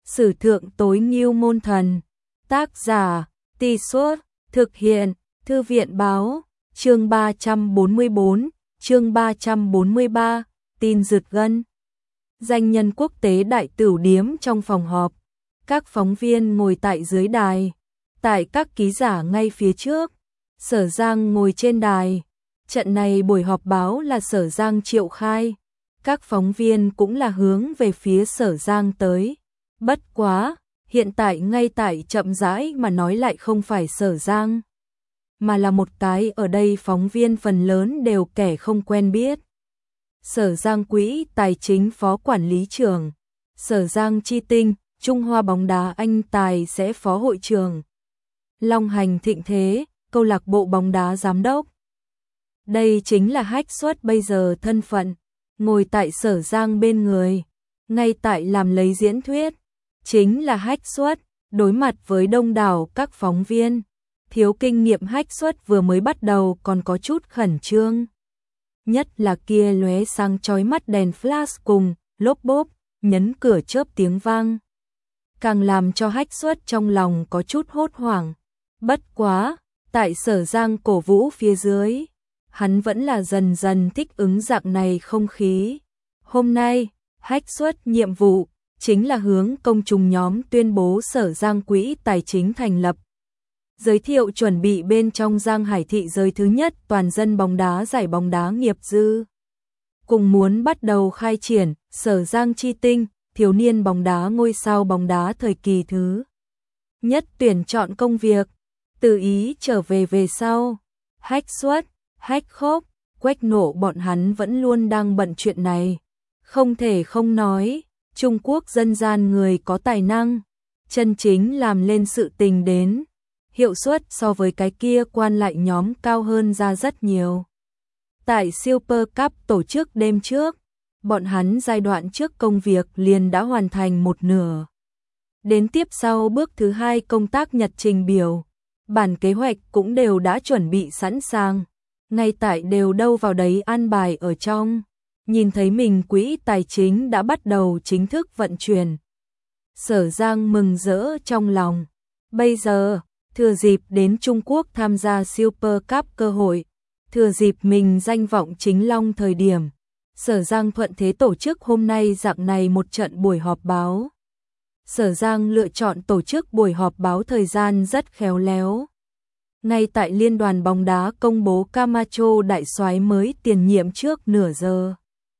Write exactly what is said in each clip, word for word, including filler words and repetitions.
Sử thượng tối ngưu môn thần. Tác giả, Tì Suốt, thực hiện, Thư viện báo, chương ba trăm bốn mươi bốn, chương ba trăm bốn mươi ba, tin rực gân. Danh nhân quốc tế đại tửu điếm trong phòng họp. Các phóng viên ngồi tại dưới đài, tại các ký giả ngay phía trước. Sở Giang ngồi trên đài. Trận này buổi họp báo là Sở Giang triệu khai. Các phóng viên cũng là hướng về phía Sở Giang tới. Bất quá, hiện tại ngay tại chậm rãi mà nói lại không phải Sở Giang, mà là một cái ở đây phóng viên phần lớn đều kẻ không quen biết. Sở Giang Quỹ Tài chính Phó Quản lý trưởng, Sở Giang Chi Tinh, Trung Hoa bóng đá Anh Tài sẽ Phó Hội trưởng, Long Hành Thịnh Thế, câu lạc bộ bóng đá giám đốc. Đây chính là Hách Suất bây giờ thân phận, ngồi tại Sở Giang bên người, ngay tại làm lấy diễn thuyết, chính là Hách Suất. Đối mặt với đông đảo các phóng viên, thiếu kinh nghiệm Hách Suất vừa mới bắt đầu còn có chút khẩn trương. Nhất là kia lóe sáng chói mắt đèn flash cùng lốp bốp, nhấn cửa chớp tiếng vang, càng làm cho Hách Suất trong lòng có chút hốt hoảng. Bất quá, tại Sở Giang cổ vũ phía dưới, hắn vẫn là dần dần thích ứng dạng này không khí. Hôm nay, Hách Suất nhiệm vụ chính là hướng công chúng nhóm tuyên bố Sở Giang Quỹ Tài chính thành lập, giới thiệu chuẩn bị bên trong Giang Hải thị giới thứ nhất toàn dân bóng đá giải bóng đá nghiệp dư, cùng muốn bắt đầu khai triển Sở Giang Chi Tinh, thiếu niên bóng đá ngôi sao bóng đá thời kỳ thứ nhất tuyển chọn công việc. Từ Ý trở về về sau, Hách Suất, Hách Khốc, Quách Nộ bọn hắn vẫn luôn đang bận chuyện này. Không thể không nói, Trung Quốc dân gian người có tài năng, chân chính làm lên sự tình đến, hiệu suất so với cái kia quan lại nhóm cao hơn ra rất nhiều. Tại Super Cup tổ chức đêm trước, bọn hắn giai đoạn trước công việc liền đã hoàn thành một nửa. Đến tiếp sau bước thứ hai công tác nhật trình biểu, bản kế hoạch cũng đều đã chuẩn bị sẵn sàng, ngay tại đều đâu vào đấy an bài ở trong. Nhìn thấy mình quỹ tài chính đã bắt đầu chính thức vận chuyển, Sở Giang mừng rỡ trong lòng. Bây giờ, thừa dịp đến Trung Quốc tham gia Super Cup cơ hội, thừa dịp mình danh vọng chính long thời điểm, Sở Giang thuận thế tổ chức hôm nay dạng này một trận buổi họp báo. Sở Giang lựa chọn tổ chức buổi họp báo thời gian rất khéo léo. Ngay tại Liên đoàn bóng đá công bố Camacho đại soái mới tiền nhiệm trước nửa giờ.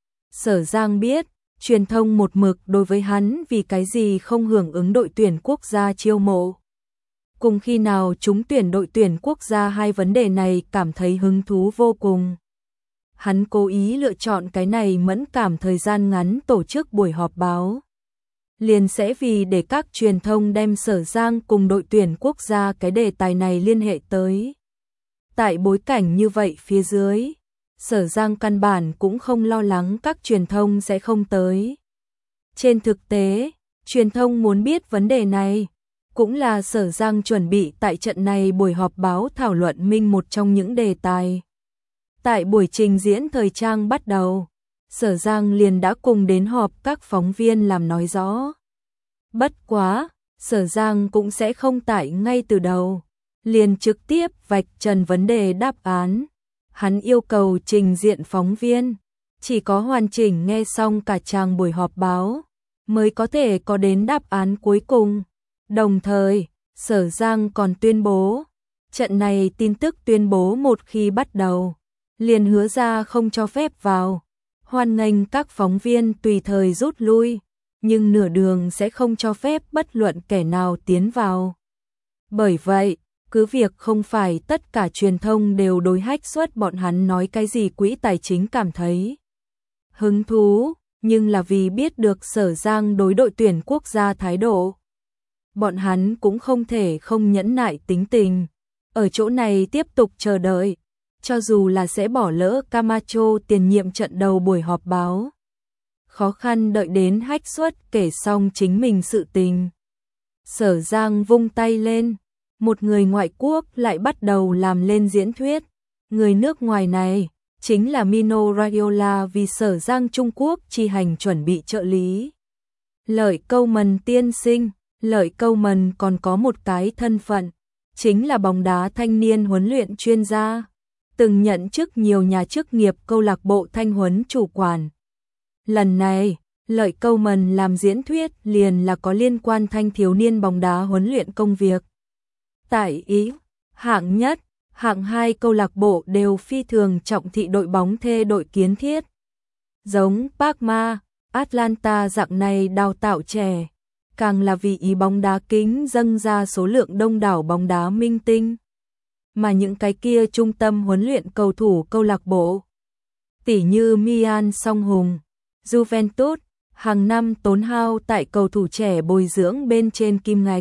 Sở Giang biết, truyền thông một mực đối với hắn vì cái gì không hưởng ứng đội tuyển quốc gia chiêu mộ, cùng khi nào trúng tuyển đội tuyển quốc gia hai vấn đề này cảm thấy hứng thú vô cùng. Hắn cố ý lựa chọn cái này mẫn cảm thời gian ngắn tổ chức buổi họp báo, liền sẽ vì để các truyền thông đem Sở Giang cùng đội tuyển quốc gia cái đề tài này liên hệ tới. Tại bối cảnh như vậy phía dưới, Sở Giang căn bản cũng không lo lắng các truyền thông sẽ không tới. Trên thực tế, truyền thông muốn biết vấn đề này, cũng là Sở Giang chuẩn bị tại trận này buổi họp báo thảo luận minh một trong những đề tài. Tại buổi trình diễn thời trang bắt đầu, Sở Giang liền đã cùng đến họp các phóng viên làm nói rõ. Bất quá, Sở Giang cũng sẽ không tại ngay từ đầu, liền trực tiếp vạch trần vấn đề đáp án. Hắn yêu cầu trình diện phóng viên chỉ có hoàn chỉnh nghe xong cả trang buổi họp báo mới có thể có đến đáp án cuối cùng. Đồng thời, Sở Giang còn tuyên bố, trận này tin tức tuyên bố một khi bắt đầu, liền hứa ra không cho phép vào, hoan nghênh các phóng viên tùy thời rút lui, nhưng nửa đường sẽ không cho phép bất luận kẻ nào tiến vào. Bởi vậy, cứ việc không phải tất cả truyền thông đều đối Hách Suất bọn hắn nói cái gì quỹ tài chính cảm thấy hứng thú, nhưng là vì biết được Sở Giang đối đội tuyển quốc gia thái độ, bọn hắn cũng không thể không nhẫn nại tính tình, ở chỗ này tiếp tục chờ đợi, cho dù là sẽ bỏ lỡ Camacho tiền nhiệm trận đầu buổi họp báo. Khó khăn đợi đến Hách Suất kể xong chính mình sự tình. Sở Giang vung tay lên, một người ngoại quốc lại bắt đầu làm lên diễn thuyết. Người nước ngoài này chính là Mino Raiola vì Sở Giang Trung Quốc chi hành chuẩn bị trợ lý. Lợi Câu Mần tiên sinh, Lợi Câu Mần còn có một cái thân phận, chính là bóng đá thanh niên huấn luyện chuyên gia, từng nhận chức nhiều nhà chức nghiệp câu lạc bộ thanh huấn chủ quản. Lần này, Lợi Câu Mần làm diễn thuyết liền là có liên quan thanh thiếu niên bóng đá huấn luyện công việc. Tại Ý, hạng nhất, hạng hai câu lạc bộ đều phi thường trọng thị đội bóng thê đội kiến thiết. Giống Parma, Atlanta dạng này đào tạo trẻ, càng là vì Ý bóng đá kính dâng ra số lượng đông đảo bóng đá minh tinh. Mà những cái kia trung tâm huấn luyện cầu thủ câu lạc bộ, tỉ như Milan Song Hùng, Juventus, hàng năm tốn hao tại cầu thủ trẻ bồi dưỡng bên trên kim ngạch,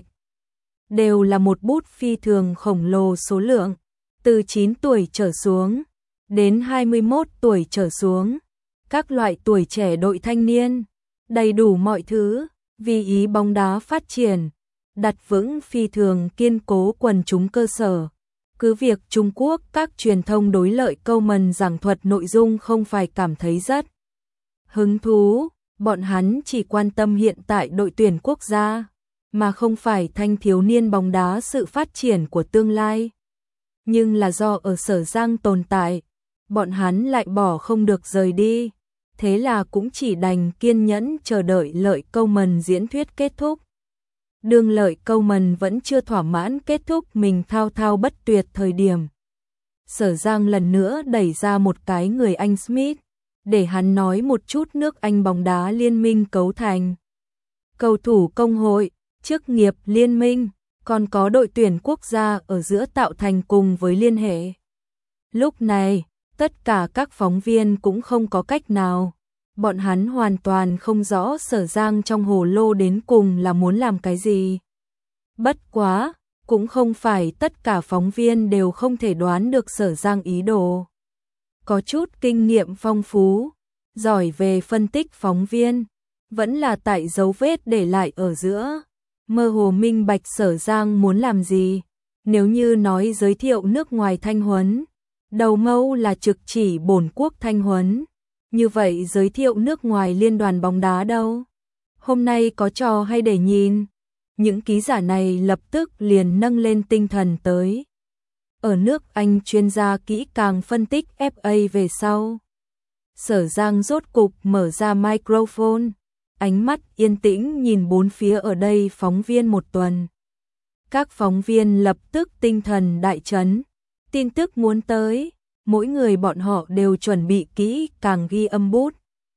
đều là một bút phi thường khổng lồ số lượng, từ chín tuổi trở xuống, đến hai mươi mốt tuổi trở xuống, các loại tuổi trẻ đội thanh niên, đầy đủ mọi thứ, vì Ý bóng đá phát triển, đặt vững phi thường kiên cố quần chúng cơ sở. Cứ việc Trung Quốc các truyền thông đối Lợi Câu Mần giảng thuật nội dung không phải cảm thấy rất hứng thú, bọn hắn chỉ quan tâm hiện tại đội tuyển quốc gia, mà không phải thanh thiếu niên bóng đá sự phát triển của tương lai. Nhưng là do ở Sở Giang tồn tại, bọn hắn lại bỏ không được rời đi, thế là cũng chỉ đành kiên nhẫn chờ đợi Lợi Câu Mần diễn thuyết kết thúc. Đương Lợi Câu Mần vẫn chưa thỏa mãn kết thúc mình thao thao bất tuyệt thời điểm. Sở Giang lần nữa đẩy ra một cái người Anh Smith, để hắn nói một chút nước Anh bóng đá liên minh cấu thành. Cầu thủ công hội, chức nghiệp liên minh, còn có đội tuyển quốc gia ở giữa tạo thành cùng với liên hệ. Lúc này, tất cả các phóng viên cũng không có cách nào. Bọn hắn hoàn toàn không rõ Sở Giang trong hồ lô đến cùng là muốn làm cái gì. Bất quá, cũng không phải tất cả phóng viên đều không thể đoán được Sở Giang ý đồ. Có chút kinh nghiệm phong phú, giỏi về phân tích phóng viên, vẫn là tại dấu vết để lại ở giữa. Mơ hồ minh bạch Sở Giang muốn làm gì. Nếu như nói giới thiệu nước ngoài thanh huấn, đầu mâu là trực chỉ bổn quốc thanh huấn. Như vậy giới thiệu nước ngoài liên đoàn bóng đá đâu? Hôm nay có trò hay để nhìn? Những ký giả này lập tức liền nâng lên tinh thần tới. Ở nước Anh chuyên gia kỹ càng phân tích ép a về sau. Sở Giang rốt cục mở ra microphone, ánh mắt yên tĩnh nhìn bốn phía ở đây phóng viên một tuần. Các phóng viên lập tức tinh thần đại chấn, tin tức muốn tới. Mỗi người bọn họ đều chuẩn bị kỹ càng ghi âm bút,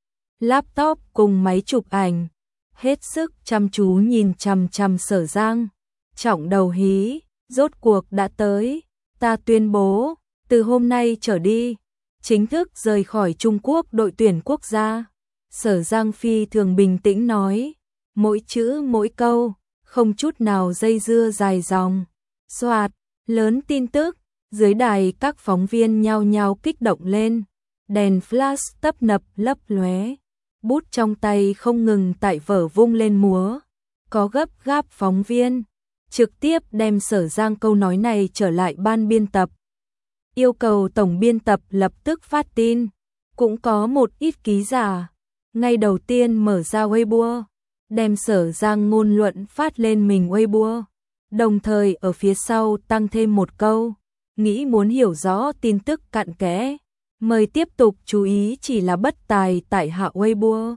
laptop cùng máy chụp ảnh, hết sức chăm chú nhìn chằm chằm Sở Giang. Trọng đầu hí, rốt cuộc đã tới, ta tuyên bố, từ hôm nay trở đi, chính thức rời khỏi Trung Quốc đội tuyển quốc gia. Sở Giang phi thường bình tĩnh nói, mỗi chữ mỗi câu, không chút nào dây dưa dài dòng. Soạt, lớn tin tức. Dưới đài các phóng viên nhao nhao kích động lên, đèn flash tấp nập lấp lóe, bút trong tay không ngừng tại vở vung lên múa. Có gấp gáp phóng viên, trực tiếp đem Sở Giang câu nói này trở lại ban biên tập. Yêu cầu tổng biên tập lập tức phát tin, cũng có một ít ký giả. Ngay đầu tiên mở ra Weibo, đem Sở Giang ngôn luận phát lên mình Weibo, đồng thời ở phía sau tăng thêm một câu. Nghĩ muốn hiểu rõ tin tức cặn kẽ, mời tiếp tục chú ý chỉ là bất tài tại hạ Weibo.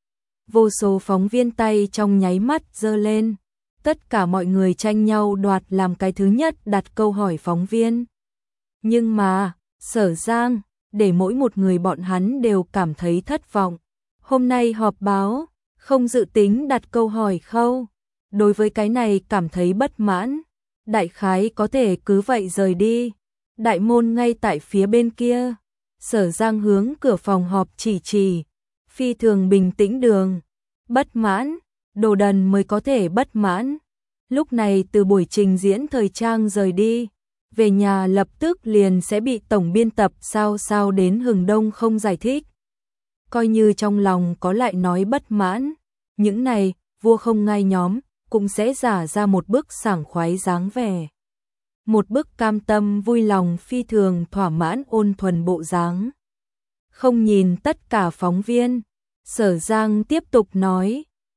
Vô số phóng viên tay trong nháy mắt giơ lên, tất cả mọi người tranh nhau đoạt làm cái thứ nhất đặt câu hỏi phóng viên. Nhưng mà, Sở Giang, để mỗi một người bọn hắn đều cảm thấy thất vọng. Hôm nay họp báo, không dự tính đặt câu hỏi khâu. Đối với cái này cảm thấy bất mãn. Đại khái có thể cứ vậy rời đi. Đại môn ngay tại phía bên kia. Sở Giang hướng cửa phòng họp chỉ chỉ. Phi thường bình tĩnh đường. Bất mãn, đồ đần mới có thể bất mãn. Lúc này từ buổi trình diễn thời trang rời đi. Về nhà lập tức liền sẽ bị tổng biên tập sao sao đến hừng đông không giải thích. Coi như trong lòng có lại nói bất mãn. Những này, vua không ngai nhóm, cũng sẽ giả ra một bức sảng khoái dáng vẻ. Một bức cam tâm vui lòng phi thường thỏa mãn ôn thuần bộ dáng. Không nhìn tất cả phóng viên, Sở Giang tiếp tục nói,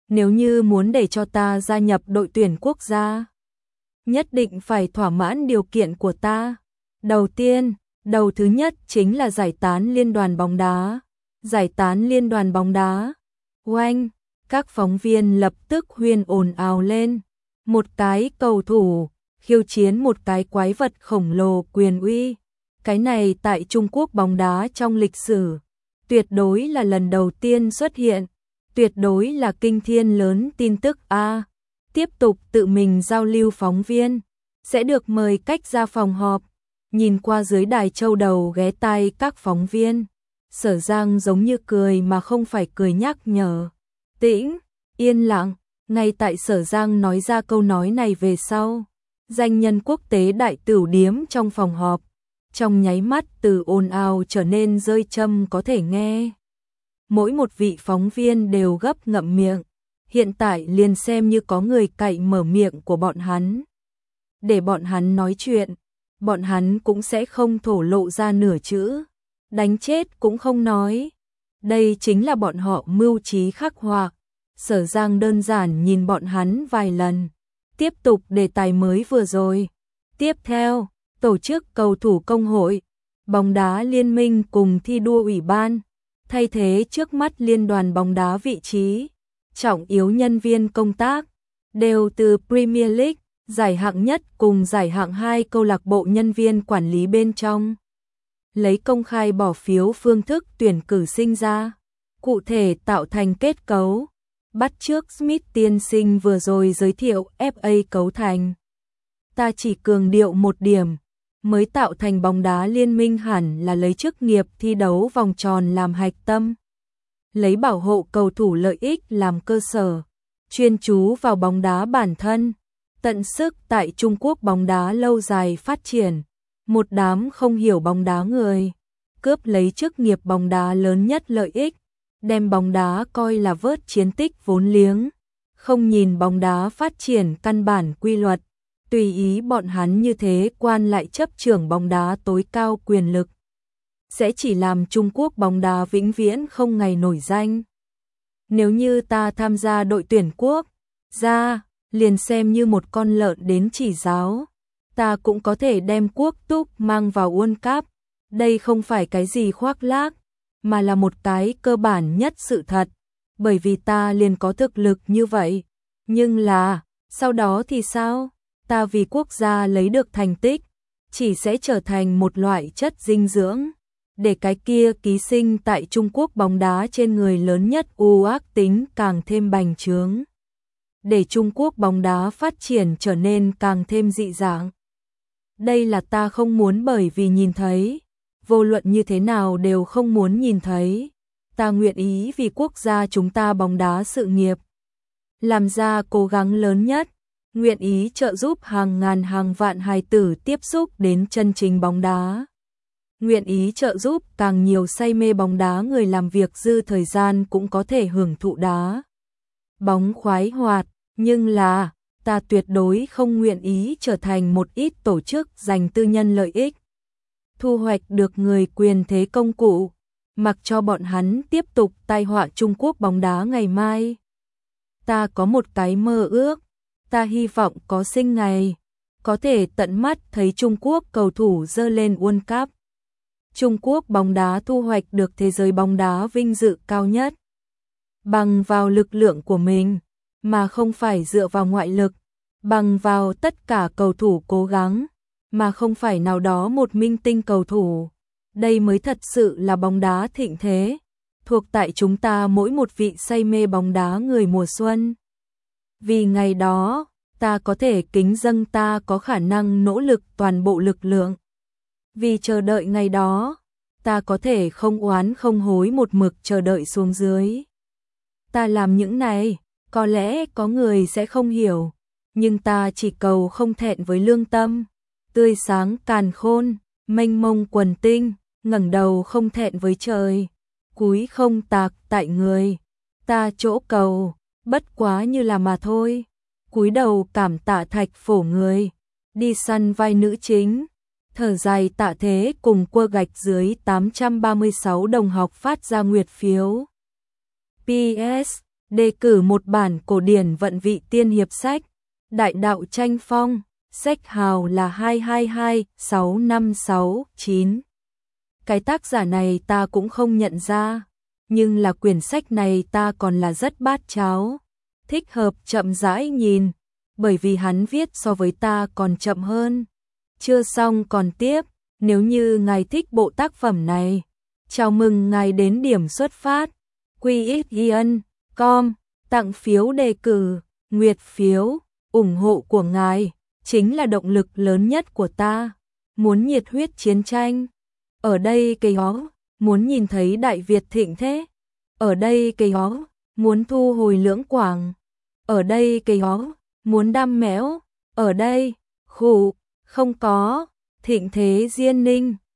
Nếu như muốn để cho ta gia nhập đội tuyển quốc gia, nhất định phải thỏa mãn điều kiện của ta. Đầu tiên, đầu thứ nhất chính là giải tán liên đoàn bóng đá. Giải tán liên đoàn bóng đá. Oanh, các phóng viên lập tức huyên ồn ào lên. Một cái cầu thủ khiêu chiến một cái quái vật khổng lồ quyền uy. Cái này tại Trung Quốc bóng đá trong lịch sử tuyệt đối là lần đầu tiên xuất hiện, tuyệt đối là kinh thiên lớn tin tức a. Tiếp tục tự mình giao lưu phóng viên, sẽ được mời cách ra phòng họp. Nhìn qua dưới đài châu đầu ghé tai các phóng viên, Sở Giang giống như cười mà không phải cười nhắc nhở. Tĩnh, yên lặng, ngay tại Sở Giang nói ra câu nói này về sau, danh nhân quốc tế đại tửu điếm trong phòng họp, trong nháy mắt từ ồn ào trở nên rơi châm có thể nghe. Mỗi một vị phóng viên đều gấp ngậm miệng, hiện tại liền xem như có người cậy mở miệng của bọn hắn. Để bọn hắn nói chuyện, bọn hắn cũng sẽ không thổ lộ ra nửa chữ, đánh chết cũng không nói. Đây chính là bọn họ mưu trí khắc họa. Sở Giang đơn giản nhìn bọn hắn vài lần, tiếp tục đề tài mới vừa rồi. Tiếp theo, tổ chức cầu thủ công hội, bóng đá liên minh cùng thi đua ủy ban, thay thế trước mắt liên đoàn bóng đá vị trí, trọng yếu nhân viên công tác, đều từ Premier League, giải hạng nhất cùng giải hạng hai câu lạc bộ nhân viên quản lý bên trong. Lấy công khai bỏ phiếu phương thức tuyển cử sinh ra, cụ thể tạo thành kết cấu, bắt chước Smith tiên sinh vừa rồi giới thiệu ép a cấu thành. Ta chỉ cường điệu một điểm, mới tạo thành bóng đá liên minh hẳn là lấy chức nghiệp thi đấu vòng tròn làm hạch tâm, lấy bảo hộ cầu thủ lợi ích làm cơ sở, chuyên chú vào bóng đá bản thân, tận sức tại Trung Quốc bóng đá lâu dài phát triển. Một đám không hiểu bóng đá người, cướp lấy chức nghiệp bóng đá lớn nhất lợi ích, đem bóng đá coi là vớt chiến tích vốn liếng, không nhìn bóng đá phát triển căn bản quy luật, tùy ý bọn hắn như thế quan lại chấp trưởng bóng đá tối cao quyền lực, sẽ chỉ làm Trung Quốc bóng đá vĩnh viễn không ngày nổi danh. Nếu như ta tham gia đội tuyển quốc gia, liền xem như một con lợn đến chỉ giáo, ta cũng có thể đem quốc túc mang vào World Cup. Đây không phải cái gì khoác lác, mà là một cái cơ bản nhất sự thật, bởi vì ta liền có thực lực như vậy. Nhưng là, sau đó thì sao? Ta vì quốc gia lấy được thành tích, chỉ sẽ trở thành một loại chất dinh dưỡng, để cái kia ký sinh tại Trung Quốc bóng đá trên người lớn nhất u ác tính càng thêm bành trướng, để Trung Quốc bóng đá phát triển trở nên càng thêm dị dạng. Đây là ta không muốn, bởi vì nhìn thấy, vô luận như thế nào đều không muốn nhìn thấy. Ta nguyện ý vì quốc gia chúng ta bóng đá sự nghiệp, làm ra cố gắng lớn nhất, nguyện ý trợ giúp hàng ngàn hàng vạn hài tử tiếp xúc đến chân chính bóng đá. Nguyện ý trợ giúp càng nhiều say mê bóng đá người làm việc dư thời gian cũng có thể hưởng thụ đá bóng khoái hoạt, nhưng là ta tuyệt đối không nguyện ý trở thành một ít tổ chức dành tư nhân lợi ích, thu hoạch được người quyền thế công cụ, mặc cho bọn hắn tiếp tục tai họa Trung Quốc bóng đá ngày mai. Ta có một cái mơ ước, ta hy vọng có sinh ngày, có thể tận mắt thấy Trung Quốc cầu thủ dơ lên World Cup. Trung Quốc bóng đá thu hoạch được thế giới bóng đá vinh dự cao nhất, bằng vào lực lượng của mình, mà không phải dựa vào ngoại lực, bằng vào tất cả cầu thủ cố gắng, mà không phải nào đó một minh tinh cầu thủ. Đây mới thật sự là bóng đá thịnh thế, thuộc tại chúng ta mỗi một vị say mê bóng đá người mùa xuân. Vì ngày đó, ta có thể kính dâng ta có khả năng nỗ lực toàn bộ lực lượng. Vì chờ đợi ngày đó, ta có thể không oán không hối một mực chờ đợi xuống dưới. Ta làm những này, có lẽ có người sẽ không hiểu, nhưng ta chỉ cầu không thẹn với lương tâm, tươi sáng càn khôn, mênh mông quần tinh, ngẩng đầu không thẹn với trời, cúi không tạc tại người. Ta chỗ cầu, bất quá như là mà thôi, cúi đầu cảm tạ thạch phổ người, đi săn vai nữ chính, thở dài tạ thế cùng quơ gạch dưới tám trăm ba mươi sáu đồng học phát ra nguyệt phiếu. pê ét đề cử một bản cổ điển vận vị tiên hiệp sách, Đại đạo tranh phong, sách hào là hai hai hai sáu năm sáu chín. Cái tác giả này ta cũng không nhận ra, nhưng là quyển sách này ta còn là rất bát cháo, thích hợp chậm rãi nhìn, bởi vì hắn viết so với ta còn chậm hơn. Chưa xong còn tiếp, nếu như ngài thích bộ tác phẩm này, chào mừng ngài đến điểm xuất phát, quy ích yên com, tặng phiếu đề cử, nguyệt phiếu, ủng hộ của ngài chính là động lực lớn nhất của ta. Muốn nhiệt huyết chiến tranh, ở đây cây ó, muốn nhìn thấy Đại Việt thịnh thế, ở đây cây ó, muốn thu hồi Lưỡng Quảng, ở đây cây ó, muốn đam mẽo, ở đây, khủ, không có, thịnh thế Diên Ninh.